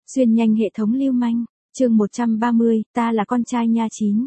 Xuyên nhanh hệ thống lưu manh, chương 130, ta là con trai nha chín.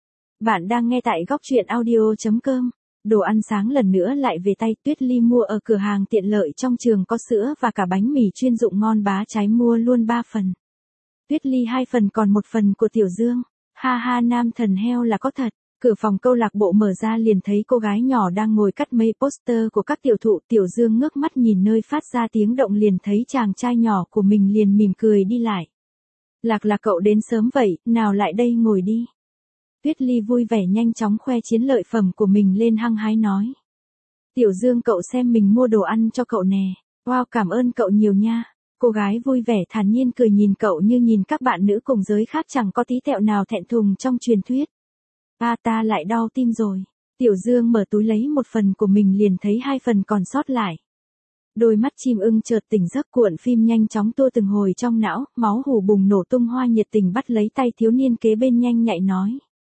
Bạn đang nghe tại góc truyện audio.com. Đồ ăn sáng lần nữa lại về tay. Tuyết Ly mua ở cửa hàng tiện lợi trong trường có sữa và cả bánh mì chuyên dụng ngon bá cháy mua luôn 3 phần. Tuyết Ly 2 phần còn 1 phần của Tiểu Dương. Ha ha, nam thần heo là có thật. Cửa phòng câu lạc bộ mở ra liền thấy cô gái nhỏ đang ngồi cắt mấy poster của các tiểu thụ. Tiểu Dương ngước mắt nhìn nơi phát ra tiếng động liền thấy chàng trai nhỏ của mình liền mỉm cười đi lại. Lạc là cậu đến sớm vậy, nào lại đây ngồi đi. Tuyết Ly vui vẻ nhanh chóng khoe chiến lợi phẩm của mình lên hăng hái nói. Tiểu Dương cậu xem mình mua đồ ăn cho cậu nè. Wow, cảm ơn cậu nhiều nha. Cô gái vui vẻ thản nhiên cười nhìn cậu như nhìn các bạn nữ cùng giới khác chẳng có tí tẹo nào thẹn thùng trong truyền thuyết. Ta lại đau tim rồi. Tiểu Dương mở túi lấy 1 phần của mình liền thấy 2 phần còn sót lại. Đôi mắt chim ưng chợt tỉnh giấc, cuộn phim nhanh chóng tua từng hồi trong não, máu hù bùng nổ tung. Hoa nhiệt tình bắt lấy tay thiếu niên kế bên nhanh nhạy nói.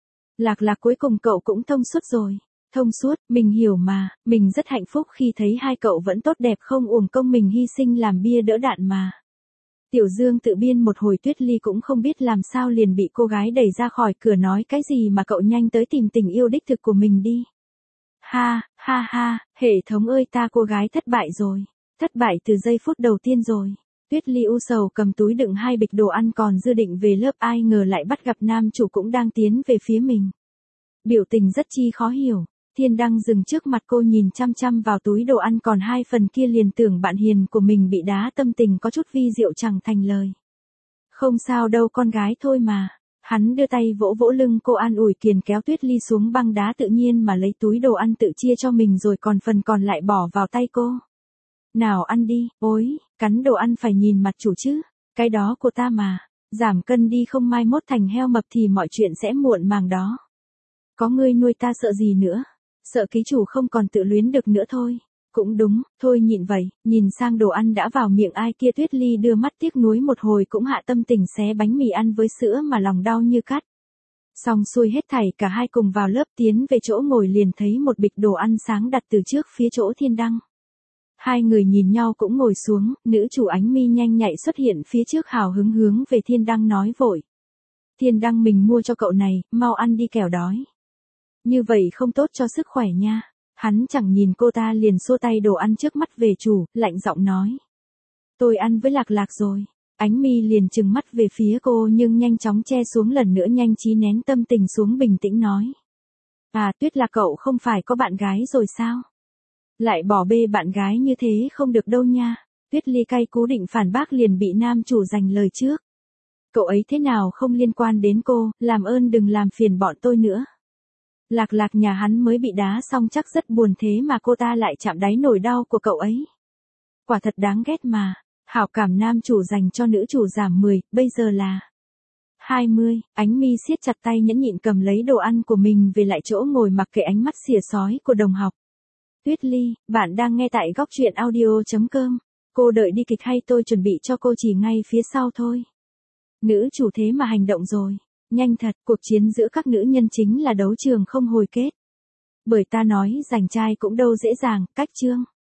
Lạc cuối cùng cậu cũng thông suốt rồi. Thông suốt, mình hiểu mà, mình rất hạnh phúc khi thấy hai cậu vẫn tốt đẹp không uổng công mình hy sinh làm bia đỡ đạn mà. Tiểu Dương tự biên một hồi. Tuyết Ly cũng không biết làm sao liền bị cô gái đẩy ra khỏi cửa nói cái gì mà cậu nhanh tới tìm tình yêu đích thực của mình đi. Ha, ha ha, hệ thống ơi ta cô gái thất bại rồi. Thất bại từ giây phút đầu tiên rồi. Tuyết Ly u sầu cầm túi đựng 2 bịch đồ ăn còn dư định về lớp, ai ngờ lại bắt gặp nam chủ cũng đang tiến về phía mình. Biểu tình rất chi khó hiểu. Thiên Đăng dừng trước mặt cô nhìn chăm chăm vào túi đồ ăn còn 2 phần kia liền tưởng bạn hiền của mình bị đá, tâm tình có chút vi diệu chẳng thành lời. Không sao đâu con gái thôi mà. Hắn đưa tay vỗ vỗ lưng cô an ủi, kiềng kéo Tuyết Ly xuống băng đá tự nhiên mà lấy túi đồ ăn tự chia cho mình rồi còn phần còn lại bỏ vào tay cô. Nào ăn đi, ôi, cắn đồ ăn phải nhìn mặt chủ chứ, cái đó của ta mà, giảm cân đi không mai mốt thành heo mập thì mọi chuyện sẽ muộn màng đó. Có ngươi nuôi ta sợ gì nữa, sợ ký chủ không còn tự luyến được nữa thôi. Cũng đúng, thôi nhịn vậy, nhìn sang đồ ăn đã vào miệng ai kia. Tuyết Ly đưa mắt tiếc nuối một hồi cũng hạ tâm tình xé bánh mì ăn với sữa mà lòng đau như cắt. Xong xuôi hết thảy cả hai cùng vào lớp tiến về chỗ ngồi liền thấy một bịch đồ ăn sáng đặt từ trước phía chỗ Thiên Đăng. Hai người nhìn nhau cũng ngồi xuống, nữ chủ Ánh Mi nhanh nhạy xuất hiện phía trước hào hứng hướng về Thiên Đăng nói vội. Thiên Đăng mình mua cho cậu này, mau ăn đi kẻo đói. Như vậy không tốt cho sức khỏe nha. Hắn chẳng nhìn cô ta liền xua tay đồ ăn trước mắt về chủ, lạnh giọng nói. Tôi ăn với Lạc rồi. Ánh Mi liền trừng mắt về phía cô nhưng nhanh chóng che xuống lần nữa, nhanh trí nén tâm tình xuống bình tĩnh nói. Tuyết Lạc cậu không phải có bạn gái rồi sao? Lại bỏ bê bạn gái như thế không được đâu nha. Tuyết Ly cay cú định phản bác liền bị nam chủ giành lời trước. Cậu ấy thế nào không liên quan đến cô, làm ơn đừng làm phiền bọn tôi nữa. Lạc nhà hắn mới bị đá xong chắc rất buồn, thế mà cô ta lại chạm đáy nỗi đau của cậu ấy. Quả thật đáng ghét mà. Hảo cảm nam chủ dành cho nữ chủ giảm 10, bây giờ là 20. Ánh Mi siết chặt tay nhẫn nhịn cầm lấy đồ ăn của mình về lại chỗ ngồi mặc kệ ánh mắt xỉa xói của đồng học. Tuyết Ly, bạn đang nghe tại góc truyện audio.com. Cô đợi đi kịch hay tôi chuẩn bị cho cô chỉ ngay phía sau thôi. Nữ chủ thế mà hành động rồi. Nhanh thật, cuộc chiến giữa các nữ nhân chính là đấu trường không hồi kết. Bởi ta nói giành trai cũng đâu dễ dàng, cách chương.